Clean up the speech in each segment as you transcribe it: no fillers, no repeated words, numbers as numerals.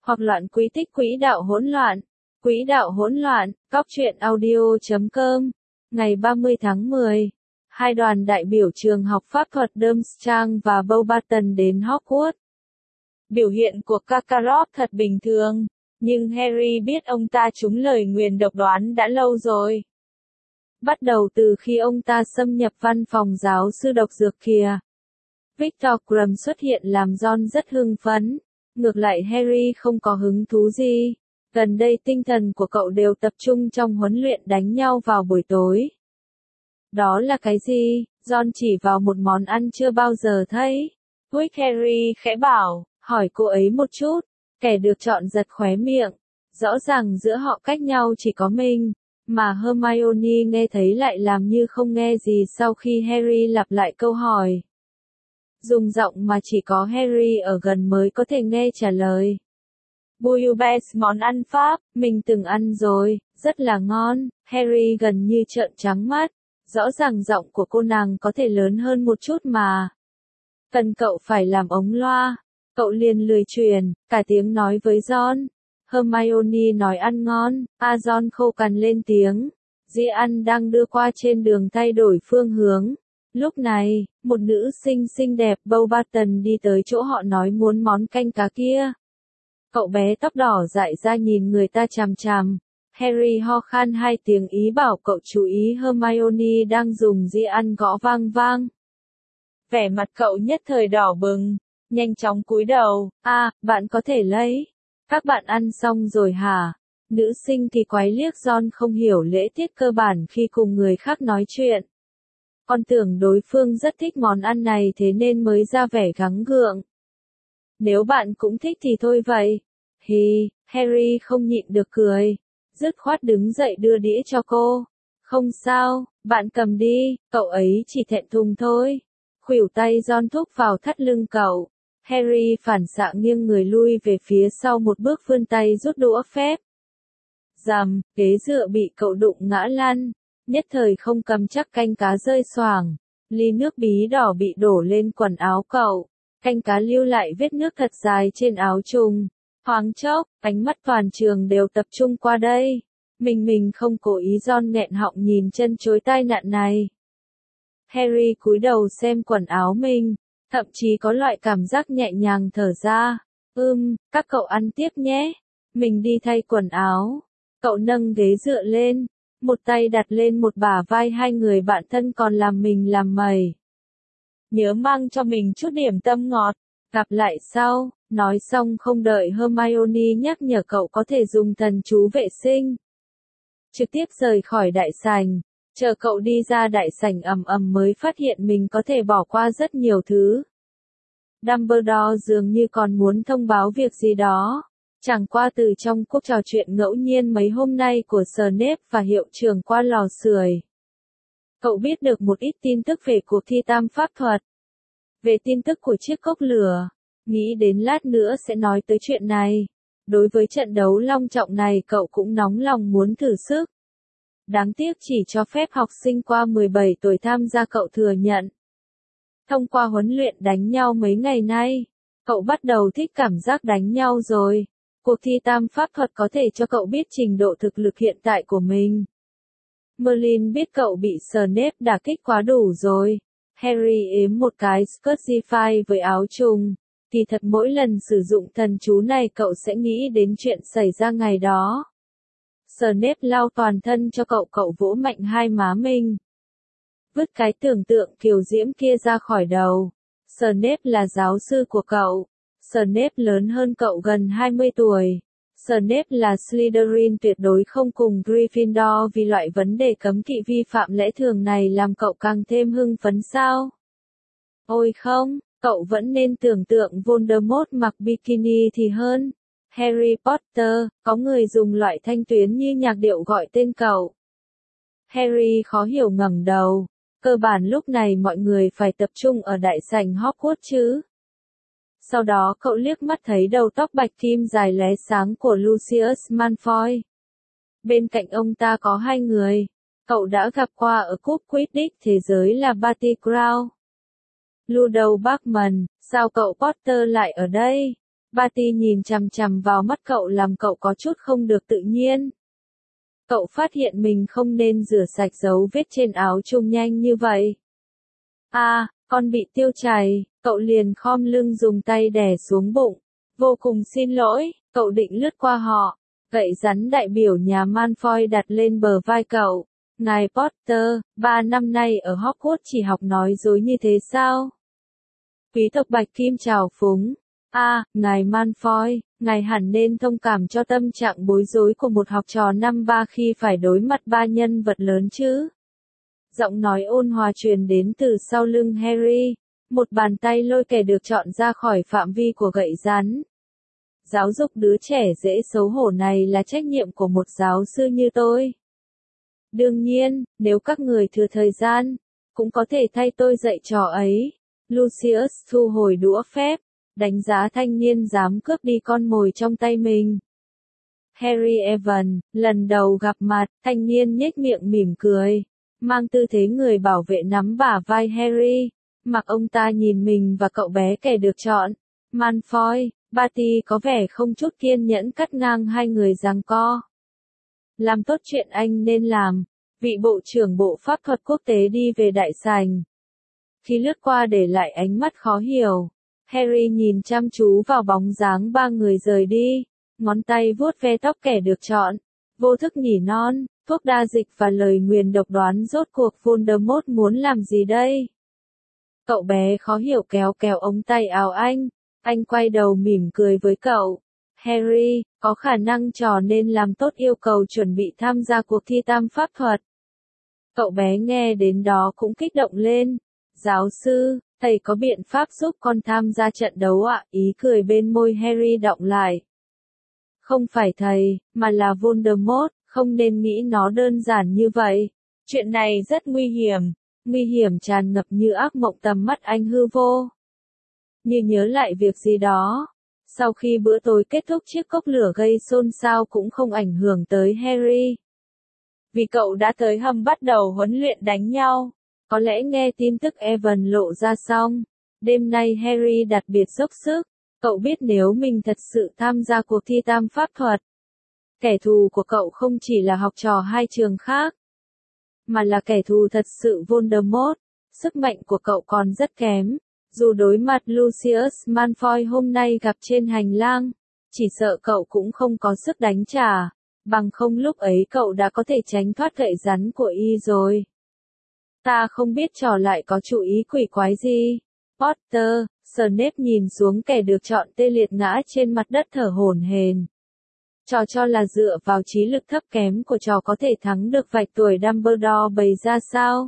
hoặc loạn quỹ tích quỹ đạo hỗn loạn. Quỹ đạo hỗn loạn, Cóc truyện audio.com. Ngày 30 tháng 10, hai đoàn đại biểu trường học pháp thuật Durmstrang và Beauxbaton đến Hogwarts. Biểu hiện của Karkaroff thật bình thường, nhưng Harry biết ông ta trúng lời nguyền độc đoán đã lâu rồi. Bắt đầu từ khi ông ta xâm nhập văn phòng giáo sư độc dược kia. Victor Krum xuất hiện làm Ron rất hưng phấn, ngược lại Harry không có hứng thú gì. Gần đây tinh thần của cậu đều tập trung trong huấn luyện đánh nhau vào buổi tối. Đó là cái gì? Ron chỉ vào một món ăn chưa bao giờ thấy. Quick Harry khẽ bảo, hỏi cô ấy một chút. Kẻ được chọn giật khóe miệng. Rõ ràng giữa họ cách nhau chỉ có mình, mà Hermione nghe thấy lại làm như không nghe gì sau khi Harry lặp lại câu hỏi. Dùng giọng mà chỉ có Harry ở gần mới có thể nghe trả lời. Bouillabaisse món ăn Pháp, mình từng ăn rồi, rất là ngon. Harry gần như trợn trắng mắt. Rõ ràng giọng của cô nàng có thể lớn hơn một chút mà. Cần cậu phải làm ống loa. Cậu liền lười truyền, cả tiếng nói với Ron. Hermione nói ăn ngon, Ron khô cằn lên tiếng. Dĩ ăn đang đưa qua trên đường thay đổi phương hướng. Lúc này, một nữ sinh xinh đẹp Beauxbaton đi tới chỗ họ nói muốn món canh cá kia. Cậu bé tóc đỏ dại ra nhìn người ta chằm chằm. Harry ho khan hai tiếng ý bảo cậu chú ý Hermione đang dùng dĩa ăn gõ vang vang. Vẻ mặt cậu nhất thời đỏ bừng, nhanh chóng cúi đầu. Bạn có thể lấy. Các bạn ăn xong rồi hả? Nữ sinh kỳ quái liếc Ron không hiểu lễ tiết cơ bản khi cùng người khác nói chuyện. Con tưởng đối phương rất thích món ăn này thế nên mới ra vẻ gắng gượng. Nếu bạn cũng thích thì thôi vậy. Harry không nhịn được cười. Dứt khoát đứng dậy đưa đĩa cho cô. Không sao, bạn cầm đi, cậu ấy chỉ thẹn thùng thôi. Khuỷu tay Ron thúc vào thắt lưng cậu. Harry phản xạ nghiêng người lui về phía sau một bước vươn tay rút đũa phép. Rầm, ghế dựa bị cậu đụng ngã lăn. Nhất thời không cầm chắc canh cá rơi xoàng. Ly nước bí đỏ bị đổ lên quần áo cậu. Canh cá lưu lại vết nước thật dài trên áo trùng. Thoáng chốc, ánh mắt toàn trường đều tập trung qua đây. Mình không cố ý. Ron nghẹn họng nhìn chân chối tai nạn này. Harry cúi đầu xem quần áo mình, thậm chí có loại cảm giác nhẹ nhàng thở ra. Các cậu ăn tiếp nhé. Mình đi thay quần áo. Cậu nâng ghế dựa lên, một tay đặt lên một bả vai hai người bạn thân còn làm mình làm mày. Nhớ mang cho mình chút điểm tâm ngọt. Gặp lại sau. Nói xong không đợi Hermione nhắc nhở cậu có thể dùng thần chú vệ sinh. Trực tiếp rời khỏi đại sảnh. Chờ cậu đi ra đại sảnh ầm mới phát hiện mình có thể bỏ qua rất nhiều thứ. Dumbledore dường như còn muốn thông báo việc gì đó. Chẳng qua từ trong cuộc trò chuyện ngẫu nhiên mấy hôm nay của Snape và hiệu trưởng qua lò sưởi. Cậu biết được một ít tin tức về cuộc thi tam pháp thuật. Về tin tức của chiếc cốc lửa. Nghĩ đến lát nữa sẽ nói tới chuyện này. Đối với trận đấu long trọng này cậu cũng nóng lòng muốn thử sức. Đáng tiếc chỉ cho phép học sinh qua 17 tuổi tham gia cậu thừa nhận. Thông qua huấn luyện đánh nhau mấy ngày nay, cậu bắt đầu thích cảm giác đánh nhau rồi. Cuộc thi tam pháp thuật có thể cho cậu biết trình độ thực lực hiện tại của mình. Merlin biết cậu bị Snape đả kích quá đủ rồi. Harry ếm một cái Scrutify với áo trùng. Kỳ thật mỗi lần sử dụng thần chú này cậu sẽ nghĩ đến chuyện xảy ra ngày đó. Snape lau toàn thân cho cậu vỗ mạnh hai má mình. Vứt cái tưởng tượng kiều diễm kia ra khỏi đầu. Snape là giáo sư của cậu. Snape lớn hơn cậu gần 20 tuổi. Snape là Slytherin tuyệt đối không cùng Gryffindor vì loại vấn đề cấm kỵ vi phạm lẽ thường này làm cậu càng thêm hưng phấn sao? Ôi không, cậu vẫn nên tưởng tượng Voldemort mặc bikini thì hơn. Harry Potter, có người dùng loại thanh tuyến như nhạc điệu gọi tên cậu. Harry khó hiểu ngẩng đầu. Cơ bản lúc này mọi người phải tập trung ở đại sảnh Hogwarts chứ. Sau đó cậu liếc mắt thấy đầu tóc bạch kim dài lóe sáng của Lucius Malfoy. Bên cạnh ông ta có hai người. Cậu đã gặp qua ở cúp Quidditch thế giới là Barty Crouch. Ludo Bagman, sao cậu Potter lại ở đây? Barty nhìn chằm chằm vào mắt cậu làm cậu có chút không được tự nhiên. Cậu phát hiện mình không nên rửa sạch dấu vết trên áo chùng nhanh như vậy. Con bị tiêu chảy, cậu liền khom lưng dùng tay đè xuống bụng. Vô cùng xin lỗi, cậu định lướt qua họ. Gậy rắn đại biểu nhà Malfoy đặt lên bờ vai cậu. Ngài Potter, 3 năm nay ở Hogwarts chỉ học nói dối như thế sao? Quý tộc Bạch Kim chào phúng. Ngài Malfoy, ngài hẳn nên thông cảm cho tâm trạng bối rối của một học trò năm 3 khi phải đối mặt 3 nhân vật lớn chứ. Giọng nói ôn hòa truyền đến từ sau lưng Harry. Một bàn tay lôi kẻ được chọn ra khỏi phạm vi của gậy rắn. Giáo dục đứa trẻ dễ xấu hổ này là trách nhiệm của một giáo sư như tôi. Đương nhiên, nếu các người thừa thời gian, cũng có thể thay tôi dạy trò ấy. Lucius thu hồi đũa phép, đánh giá thanh niên dám cướp đi con mồi trong tay mình. Harry Evan, lần đầu gặp mặt, thanh niên nhếch miệng mỉm cười, mang tư thế người bảo vệ nắm bả vai Harry, mặc ông ta nhìn mình và cậu bé kẻ được chọn. Malfoy, Barty có vẻ không chút kiên nhẫn cắt ngang hai người giằng co. Làm tốt chuyện anh nên làm, vị bộ trưởng bộ pháp thuật quốc tế đi về đại sảnh. Khi lướt qua để lại ánh mắt khó hiểu, Harry nhìn chăm chú vào bóng dáng ba người rời đi, ngón tay vuốt ve tóc kẻ được chọn, vô thức nhỉ non, thuốc đa dịch và lời nguyền độc đoán rốt cuộc Voldemort muốn làm gì đây? Cậu bé khó hiểu kéo kéo ống tay áo anh quay đầu mỉm cười với cậu. Harry, có khả năng trò nên làm tốt yêu cầu chuẩn bị tham gia cuộc thi tam pháp thuật. Cậu bé nghe đến đó cũng kích động lên. Giáo sư, thầy có biện pháp giúp con tham gia trận đấu ạ? Ý cười bên môi Harry đọng lại. Không phải thầy, mà là Voldemort, không nên nghĩ nó đơn giản như vậy. Chuyện này rất nguy hiểm tràn ngập như ác mộng tầm mắt anh hư vô. Như nhớ lại việc gì đó. Sau khi bữa tối kết thúc chiếc cốc lửa gây xôn xao cũng không ảnh hưởng tới Harry. Vì cậu đã tới hầm bắt đầu huấn luyện đánh nhau. Có lẽ nghe tin tức Evan lộ ra xong. Đêm nay Harry đặc biệt dốc sức. Cậu biết nếu mình thật sự tham gia cuộc thi tam pháp thuật. Kẻ thù của cậu không chỉ là học trò hai trường khác. Mà là kẻ thù thật sự Voldemort. Sức mạnh của cậu còn rất kém. Dù đối mặt Lucius Malfoy hôm nay gặp trên hành lang, chỉ sợ cậu cũng không có sức đánh trả, bằng không lúc ấy cậu đã có thể tránh thoát gậy rắn của y rồi. Ta không biết trò lại có chủ ý quỷ quái gì. Potter, Snape nhìn xuống kẻ được chọn tê liệt ngã trên mặt đất thở hổn hển. Trò cho là dựa vào trí lực thấp kém của trò có thể thắng được vạch tuổi Dumbledore bày ra sao?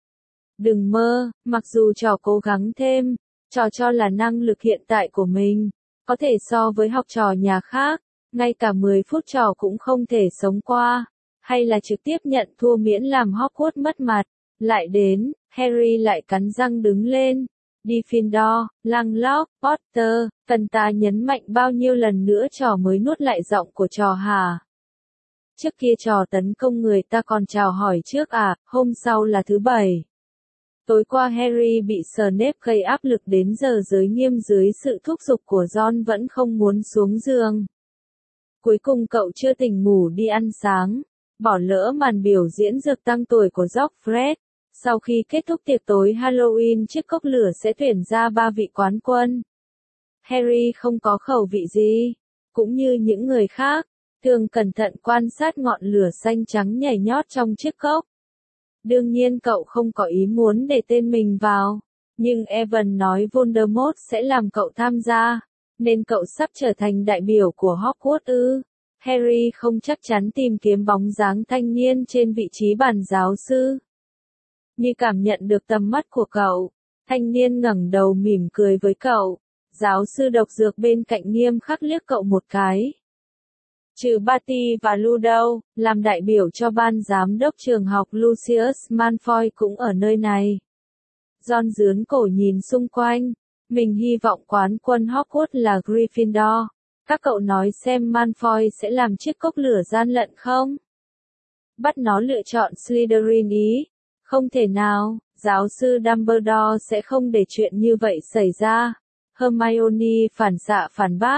Đừng mơ, mặc dù trò cố gắng thêm, trò cho là năng lực hiện tại của mình, có thể so với học trò nhà khác, ngay cả 10 phút trò cũng không thể sống qua, hay là trực tiếp nhận thua miễn làm Hogwarts mất mặt. Lại đến, Harry lại cắn răng đứng lên. Gryffindor, Langlock, Potter, cần ta nhấn mạnh bao nhiêu lần nữa trò mới nuốt lại giọng của trò hả? Trước kia trò tấn công người ta còn chào hỏi trước à, hôm sau là thứ bảy. Tối qua Harry bị Snape gây áp lực đến giờ giới nghiêm dưới sự thúc giục của Ron vẫn không muốn xuống giường. Cuối cùng cậu chưa tỉnh ngủ đi ăn sáng, bỏ lỡ màn biểu diễn dược tăng tuổi của Joffred. Sau khi kết thúc tiệc tối Halloween chiếc cốc lửa sẽ tuyển ra 3 vị quán quân. Harry không có khẩu vị gì, cũng như những người khác, thường cẩn thận quan sát ngọn lửa xanh trắng nhảy nhót trong chiếc cốc. Đương nhiên cậu không có ý muốn để tên mình vào, nhưng Evan nói Voldemort sẽ làm cậu tham gia, nên cậu sắp trở thành đại biểu của Hogwarts ư? Harry không chắc chắn tìm kiếm bóng dáng thanh niên trên vị trí bàn giáo sư. Như cảm nhận được tầm mắt của cậu, thanh niên ngẩng đầu mỉm cười với cậu. Giáo sư độc dược bên cạnh nghiêm khắc liếc cậu một cái. Trừ Barty và Ludo, làm đại biểu cho ban giám đốc trường học Lucius Malfoy cũng ở nơi này. Ron dướn cổ nhìn xung quanh. Mình hy vọng quán quân Hogwarts là Gryffindor. Các cậu nói xem Malfoy sẽ làm chiếc cốc lửa gian lận không? Bắt nó lựa chọn Slytherin ý. Không thể nào, giáo sư Dumbledore sẽ không để chuyện như vậy xảy ra. Hermione phản xạ phản bác,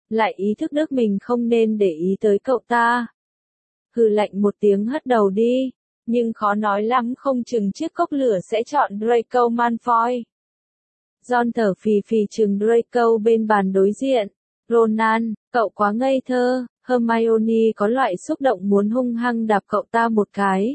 lại ý thức được mình không nên để ý tới cậu ta. Hừ lạnh một tiếng hất đầu đi, nhưng khó nói lắm không chừng chiếc cốc lửa sẽ chọn Draco Malfoy. Ron thở phì phì chừng Draco bên bàn đối diện. Ronan, cậu quá ngây thơ. Hermione có loại xúc động muốn hung hăng đạp cậu ta một cái.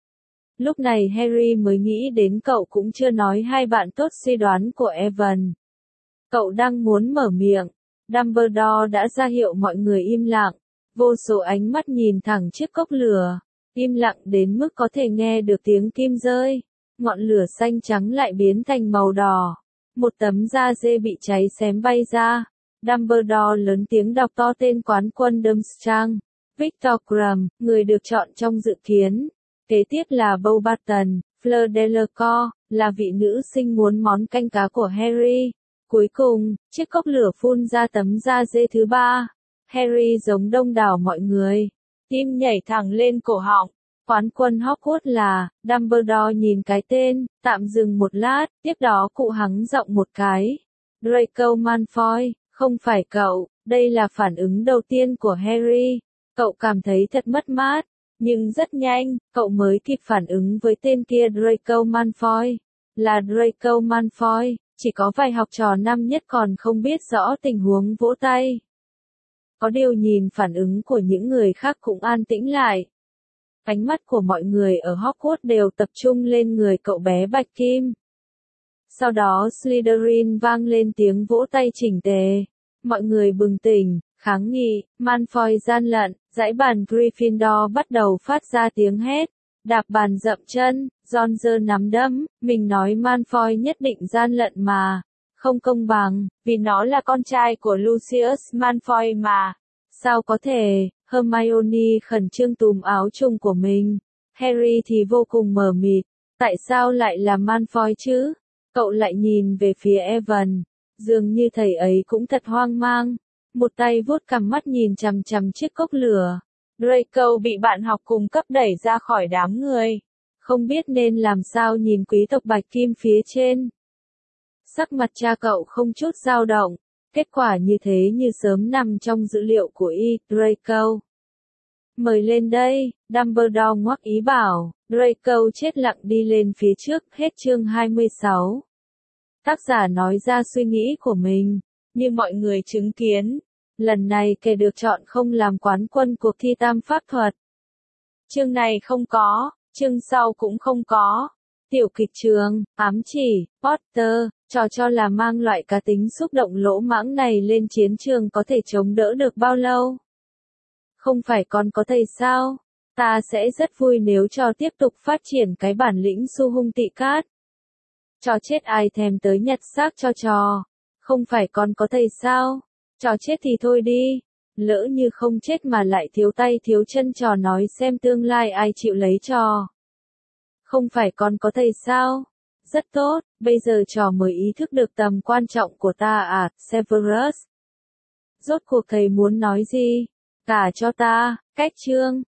Lúc này Harry mới nghĩ đến cậu cũng chưa nói hai bạn tốt suy đoán của Evan. Cậu đang muốn mở miệng. Dumbledore đã ra hiệu mọi người im lặng. Vô số ánh mắt nhìn thẳng chiếc cốc lửa. Im lặng đến mức có thể nghe được tiếng kim rơi. Ngọn lửa xanh trắng lại biến thành màu đỏ. Một tấm da dê bị cháy xém bay ra. Dumbledore lớn tiếng đọc to tên quán quân Durmstrang. Victor Krum, người được chọn trong dự kiến. Kế tiếp là Beau Barton, Fleur Delacour, là vị nữ sinh muốn món canh cá của Harry. Cuối cùng, chiếc cốc lửa phun ra tấm da dê thứ ba. Harry giống đông đảo mọi người. Tim nhảy thẳng lên cổ họng. Quán quân Hogwarts là, Dumbledore nhìn cái tên, tạm dừng một lát, tiếp đó cụ hắng giọng một cái. Draco Malfoy, không phải cậu, đây là phản ứng đầu tiên của Harry. Cậu cảm thấy thật mất mát, nhưng rất nhanh, cậu mới kịp phản ứng với tên kia Draco Malfoy. Là Draco Malfoy, chỉ có vài học trò năm nhất còn không biết rõ tình huống vỗ tay. Có điều nhìn phản ứng của những người khác cũng an tĩnh lại. Ánh mắt của mọi người ở Hogwarts đều tập trung lên người cậu bé Bạch Kim. Sau đó Slytherin vang lên tiếng vỗ tay chỉnh tề. Mọi người bừng tỉnh, kháng nghị, Malfoy gian lận, dãy bàn Gryffindor bắt đầu phát ra tiếng hét. Đạp bàn dậm chân, Ron giơ nắm đấm, mình nói Malfoy nhất định gian lận mà. Không công bằng, vì nó là con trai của Lucius Malfoy mà. Sao có thể? Hermione khẩn trương túm áo chung của mình. Harry thì vô cùng mờ mịt. Tại sao lại là Malfoy chứ? Cậu lại nhìn về phía Evan. Dường như thầy ấy cũng thật hoang mang. Một tay vuốt cằm mắt nhìn chằm chằm chiếc cốc lửa. Draco bị bạn học cùng cấp đẩy ra khỏi đám người. Không biết nên làm sao nhìn quý tộc Bạch Kim phía trên. Sắc mặt cha cậu không chút dao động. Kết quả như thế như sớm nằm trong dữ liệu của Draco. Mời lên đây, Dumbledore ngoắc ý bảo. Draco chết lặng đi lên phía trước. Hết chương 26. Tác giả nói ra suy nghĩ của mình. Như mọi người chứng kiến, lần này kẻ được chọn không làm quán quân cuộc thi tam pháp thuật. Chương này không có, chương sau cũng không có. Tiểu kịch trường, ám chỉ, Potter, trò cho là mang loại cá tính xúc động lỗ mãng này lên chiến trường có thể chống đỡ được bao lâu? Không phải còn có thầy sao? Ta sẽ rất vui nếu trò tiếp tục phát triển cái bản lĩnh xu hung tị cát. Trò chết ai thèm tới nhặt xác cho trò. Không phải còn có thầy sao? Trò chết thì thôi đi. Lỡ như không chết mà lại thiếu tay thiếu chân trò nói xem tương lai ai chịu lấy trò. Không phải còn có thầy sao? Rất tốt, bây giờ trò mới ý thức được tầm quan trọng của ta à, Severus. Rốt cuộc thầy muốn nói gì? Cả cho ta, cách chương.